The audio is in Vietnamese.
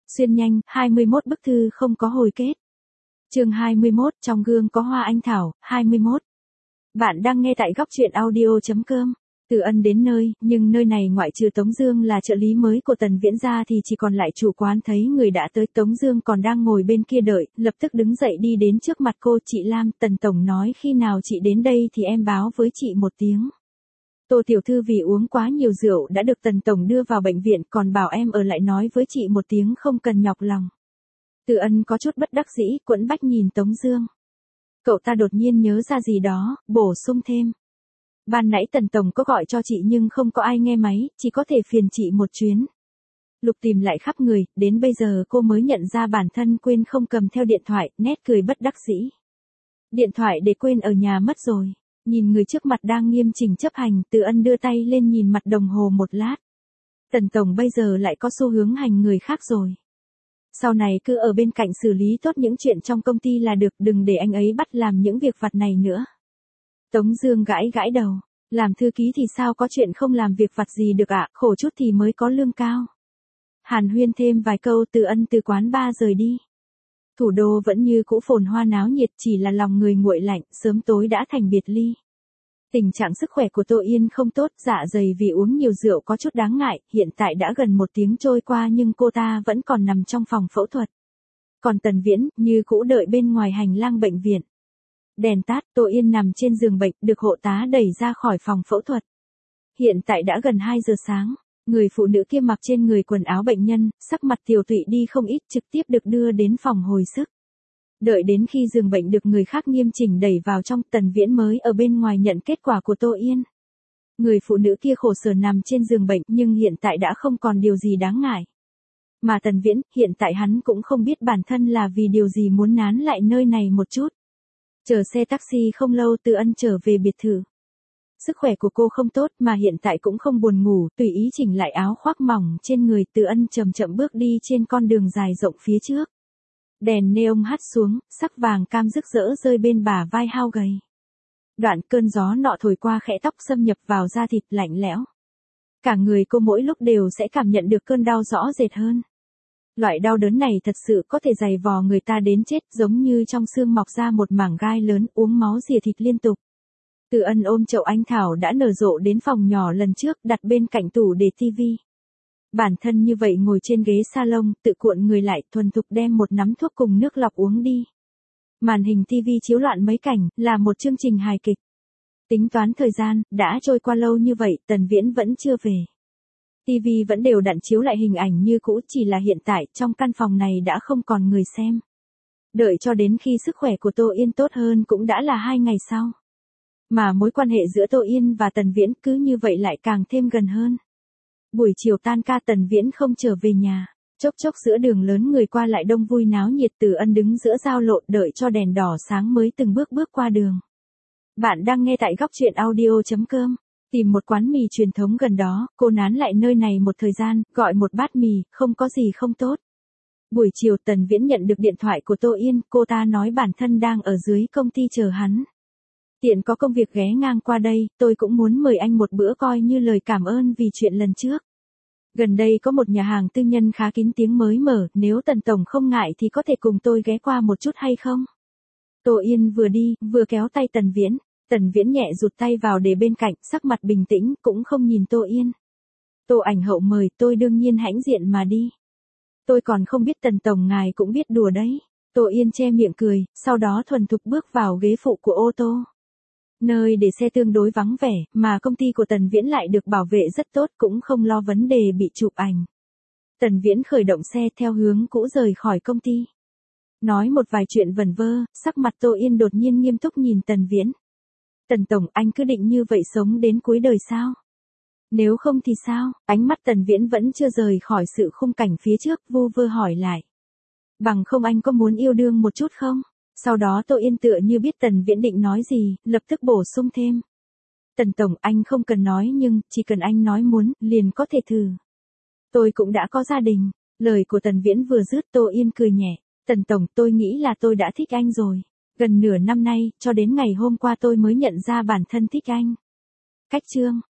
Xuyên nhanh, 21 bức thư không có hồi kết. Chương 21, trong gương có hoa anh thảo, 21. Bạn đang nghe tại góc truyện audio.com. Từ Ân đến nơi, nhưng nơi này ngoại trừ Tống Dương là trợ lý mới của Tần Viễn ra thì chỉ còn lại chủ quán. Thấy người đã tới, Tống Dương còn đang ngồi bên kia đợi, lập tức đứng dậy đi đến trước mặt cô. Chị Lam, Tần tổng nói khi nào chị đến đây thì em báo với chị một tiếng. Tô tiểu thư vì uống quá nhiều rượu đã được Tần tổng đưa vào bệnh viện, còn bảo em ở lại nói với chị một tiếng, không cần nhọc lòng. Từ Ân có chút bất đắc dĩ, quẫn bách nhìn Tống Dương. Cậu ta đột nhiên nhớ ra gì đó, bổ sung thêm. Ban nãy Tần tổng có gọi cho chị nhưng không có ai nghe máy, chỉ có thể phiền chị một chuyến. Lục tìm lại khắp người, đến bây giờ cô mới nhận ra bản thân quên không cầm theo điện thoại, nét cười bất đắc dĩ. Điện thoại để quên ở nhà mất rồi. Nhìn người trước mặt đang nghiêm chỉnh chấp hành, Từ Ân đưa tay lên nhìn mặt đồng hồ một lát. Tần tổng bây giờ lại có xu hướng hành người khác rồi. Sau này cứ ở bên cạnh xử lý tốt những chuyện trong công ty là được, đừng để anh ấy bắt làm những việc vặt này nữa. Tống Dương gãi gãi đầu, làm thư ký thì sao có chuyện không làm việc vặt gì được ạ, khổ chút thì mới có lương cao. Hàn huyên thêm vài câu, Từ Ân từ quán bar rời đi. Thủ đô vẫn như cũ phồn hoa náo nhiệt, chỉ là lòng người nguội lạnh, sớm tối đã thành biệt ly. Tình trạng sức khỏe của Tô Yên không tốt, dạ dày vì uống nhiều rượu có chút đáng ngại, hiện tại đã gần 1 tiếng trôi qua nhưng cô ta vẫn còn nằm trong phòng phẫu thuật. Còn Tần Viễn, như cũ đợi bên ngoài hành lang bệnh viện. Đèn tắt, Tô Yên nằm trên giường bệnh, được hộ tá đẩy ra khỏi phòng phẫu thuật. Hiện tại đã gần 2 giờ sáng, người phụ nữ kia mặc trên người quần áo bệnh nhân, sắc mặt tiều tụy đi không ít, trực tiếp được đưa đến phòng hồi sức. Đợi đến khi giường bệnh được người khác nghiêm chỉnh đẩy vào trong, Tần Viễn mới ở bên ngoài nhận kết quả của Tô Yên. Người phụ nữ kia khổ sở nằm trên giường bệnh nhưng hiện tại đã không còn điều gì đáng ngại. Mà Tần Viễn, hiện tại hắn cũng không biết bản thân là vì điều gì muốn nán lại nơi này một chút. Chờ xe taxi không lâu, Từ Ân trở về biệt thự. Sức khỏe của cô không tốt mà hiện tại cũng không buồn ngủ, tùy ý chỉnh lại áo khoác mỏng trên người, Từ Ân chậm chậm bước đi trên con đường dài rộng phía trước. Đèn neon hắt xuống, sắc vàng cam rực rỡ rơi bên bả vai hao gầy. Đoạn cơn gió nọ thổi qua khẽ tóc xâm nhập vào da thịt lạnh lẽo. Cả người cô mỗi lúc đều sẽ cảm nhận được cơn đau rõ rệt hơn. Loại đau đớn này thật sự có thể giày vò người ta đến chết, giống như trong xương mọc ra một mảng gai lớn, uống máu rỉa thịt liên tục. Từ Ân ôm chậu anh thảo đã nở rộ đến phòng nhỏ lần trước, đặt bên cạnh tủ để tivi. Bản thân như vậy ngồi trên ghế salon, tự cuộn người lại, thuần thục đem một nắm thuốc cùng nước lọc uống đi. Màn hình tivi chiếu loạn mấy cảnh, là một chương trình hài kịch. Tính toán thời gian, đã trôi qua lâu như vậy, Tần Viễn vẫn chưa về. tivi vẫn đều đặn chiếu lại hình ảnh như cũ, chỉ là hiện tại, trong căn phòng này đã không còn người xem. Đợi cho đến khi sức khỏe của Tô Yên tốt hơn cũng đã là 2 ngày sau. Mà mối quan hệ giữa Tô Yên và Tần Viễn cứ như vậy lại càng thêm gần hơn. Buổi chiều tan ca, Tần Viễn không trở về nhà. Chốc chốc giữa đường lớn người qua lại đông vui náo nhiệt, Từ Ân đứng giữa giao lộ đợi cho đèn đỏ sáng mới từng bước bước qua đường. Bạn đang nghe tại góc truyện audio.com. Tìm một quán mì truyền thống gần đó, cô nán lại nơi này một thời gian, gọi một bát mì, không có gì không tốt. Buổi chiều Tần Viễn nhận được điện thoại của Tô Yên, cô ta nói bản thân đang ở dưới công ty chờ hắn. Tiện có công việc ghé ngang qua đây, tôi cũng muốn mời anh một bữa coi như lời cảm ơn vì chuyện lần trước. Gần đây có một nhà hàng tư nhân khá kín tiếng mới mở, nếu Tần tổng không ngại thì có thể cùng tôi ghé qua một chút hay không? Tô Yên vừa đi, vừa kéo tay Tần Viễn. Tần Viễn nhẹ rụt tay vào để bên cạnh, sắc mặt bình tĩnh, cũng không nhìn Tô Yên. Tô ảnh hậu mời, tôi đương nhiên hãnh diện mà đi. Tôi còn không biết Tần tổng ngài cũng biết đùa đấy. Tô Yên che miệng cười, sau đó thuần thục bước vào ghế phụ của ô tô. Nơi để xe tương đối vắng vẻ, mà công ty của Tần Viễn lại được bảo vệ rất tốt, cũng không lo vấn đề bị chụp ảnh. Tần Viễn khởi động xe theo hướng cũ rời khỏi công ty. Nói một vài chuyện vẩn vơ, sắc mặt Tô Yên đột nhiên nghiêm túc nhìn Tần Viễn. Tần tổng, anh cứ định như vậy sống đến cuối đời sao? Nếu không thì sao? Ánh mắt Tần Viễn vẫn chưa rời khỏi sự khung cảnh phía trước, vu vơ hỏi lại. Bằng không anh có muốn yêu đương một chút không? Sau đó Tô Yên tựa như biết Tần Viễn định nói gì, lập tức bổ sung thêm. Tần tổng, anh không cần nói nhưng, chỉ cần anh nói muốn, liền có thể thử. Tôi cũng đã có gia đình. Lời của Tần Viễn vừa dứt, Tô Yên cười nhẹ. Tần tổng, tôi nghĩ là tôi đã thích anh rồi. Gần nửa năm nay, cho đến ngày hôm qua tôi mới nhận ra bản thân thích anh. Cách chương.